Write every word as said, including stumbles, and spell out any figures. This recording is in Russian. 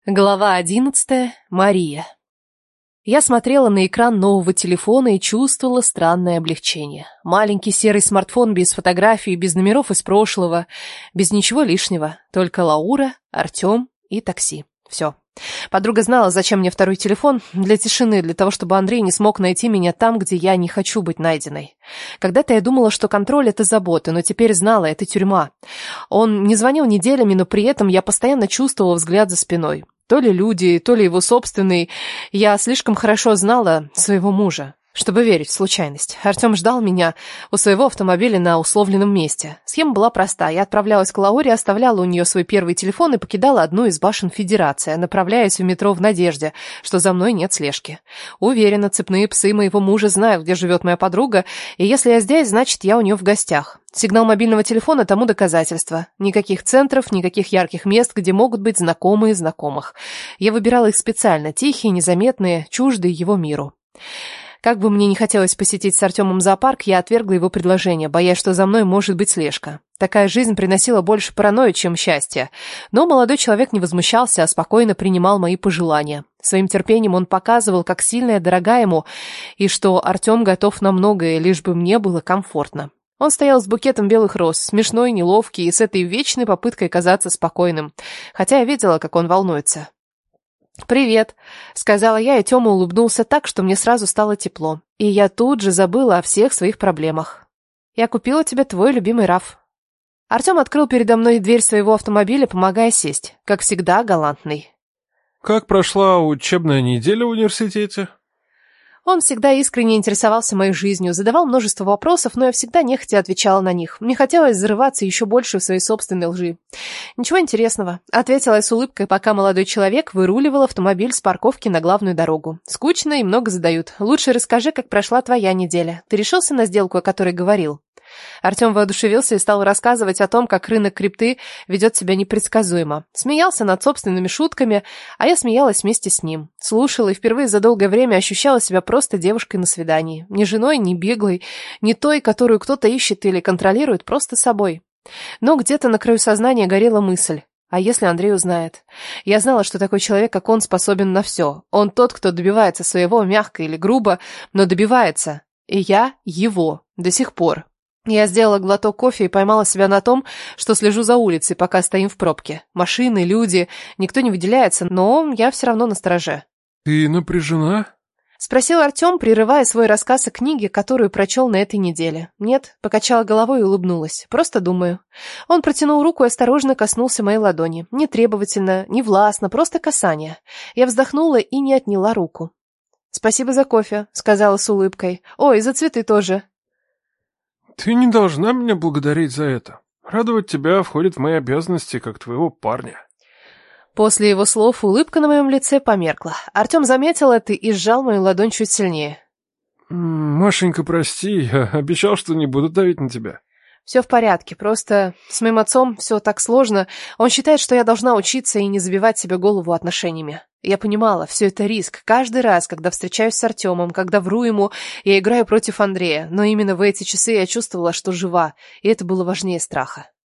Глава одиннадцатая. Мария. Я смотрела на экран нового телефона и чувствовала странное облегчение. Маленький серый смартфон без фотографий, без номеров из прошлого, без ничего лишнего. Только Лаура, Артем и такси. Все. Подруга знала, зачем мне второй телефон. Для тишины, для того, чтобы Андрей не смог найти меня там, где я не хочу быть найденной. Когда-то я думала, что контроль — это забота, но теперь знала — это тюрьма. Он не звонил неделями, но при этом я постоянно чувствовала взгляд за спиной. То ли люди, то ли его собственный. Я слишком хорошо знала своего мужа, чтобы верить в случайность. Артем ждал меня у своего автомобиля на условленном месте. Схема была проста. Я отправлялась к Лауре, оставляла у нее свой первый телефон и покидала одну из башен Федерации, направляясь в метро в надежде, что за мной нет слежки. Уверена, цепные псы моего мужа знают, где живет моя подруга, и если я здесь, значит, я у нее в гостях. Сигнал мобильного телефона тому доказательство. Никаких центров, никаких ярких мест, где могут быть знакомые знакомых. Я выбирала их специально, тихие, незаметные, чуждые его миру. Как бы мне не хотелось посетить с Артемом зоопарк, я отвергла его предложение, боясь, что за мной может быть слежка. Такая жизнь приносила больше паранойи, чем счастья. Но молодой человек не возмущался, а спокойно принимал мои пожелания. Своим терпением он показывал, как сильно я дорога ему, и что Артем готов на многое, лишь бы мне было комфортно. Он стоял с букетом белых роз, смешной, неловкий и с этой вечной попыткой казаться спокойным, хотя я видела, как он волнуется. «Привет», — сказала я, и Тёма улыбнулся так, что мне сразу стало тепло. И я тут же забыла о всех своих проблемах. «Я купила тебе твой любимый раф». Артём открыл передо мной дверь своего автомобиля, помогая сесть. Как всегда, галантный. «Как прошла учебная неделя в университете?» Он всегда искренне интересовался моей жизнью, задавал множество вопросов, но я всегда нехотя отвечала на них. Мне хотелось зарываться еще больше в своей собственной лжи. «Ничего интересного», — ответила я с улыбкой, пока молодой человек выруливал автомобиль с парковки на главную дорогу. «Скучно и много задают. Лучше расскажи, как прошла твоя неделя. Ты решился на сделку, о которой говорил?» Артем воодушевился и стал рассказывать о том, как рынок крипты ведет себя непредсказуемо. Смеялся над собственными шутками, а я смеялась вместе с ним. Слушала и впервые за долгое время ощущала себя просто девушкой на свидании. Не женой, не беглой, не той, которую кто-то ищет или контролирует, просто собой. Но где-то на краю сознания горела мысль. А если Андрей узнает? Я знала, что такой человек, как он, способен на все. Он тот, кто добивается своего, мягко или грубо, но добивается. И я его. До сих пор. Я сделала глоток кофе и поймала себя на том, что слежу за улицей, пока стоим в пробке. Машины, люди, никто не выделяется, но я все равно настороже. «Ты напряжена?» — спросил Артем, прерывая свой рассказ о книге, которую прочел на этой неделе. «Нет», — покачала головой и улыбнулась. «Просто думаю». Он протянул руку и осторожно коснулся моей ладони. Не требовательно, не властно, просто касание. Я вздохнула и не отняла руку. «Спасибо за кофе», — сказала с улыбкой. «Ой, и за цветы тоже». «Ты не должна меня благодарить за это. Радовать тебя входит в мои обязанности, как твоего парня». После его слов улыбка на моем лице померкла. Артем заметил это и сжал мою ладонь чуть сильнее. «Машенька, прости, я обещал, что не буду давить на тебя». «Все в порядке, просто с моим отцом все так сложно. Он считает, что я должна учиться и не забивать себе голову отношениями». Я понимала, все это риск. Каждый раз, когда встречаюсь с Артемом, когда вру ему, я играю против Андрея. Но именно в эти часы я чувствовала, что жива, и это было важнее страха.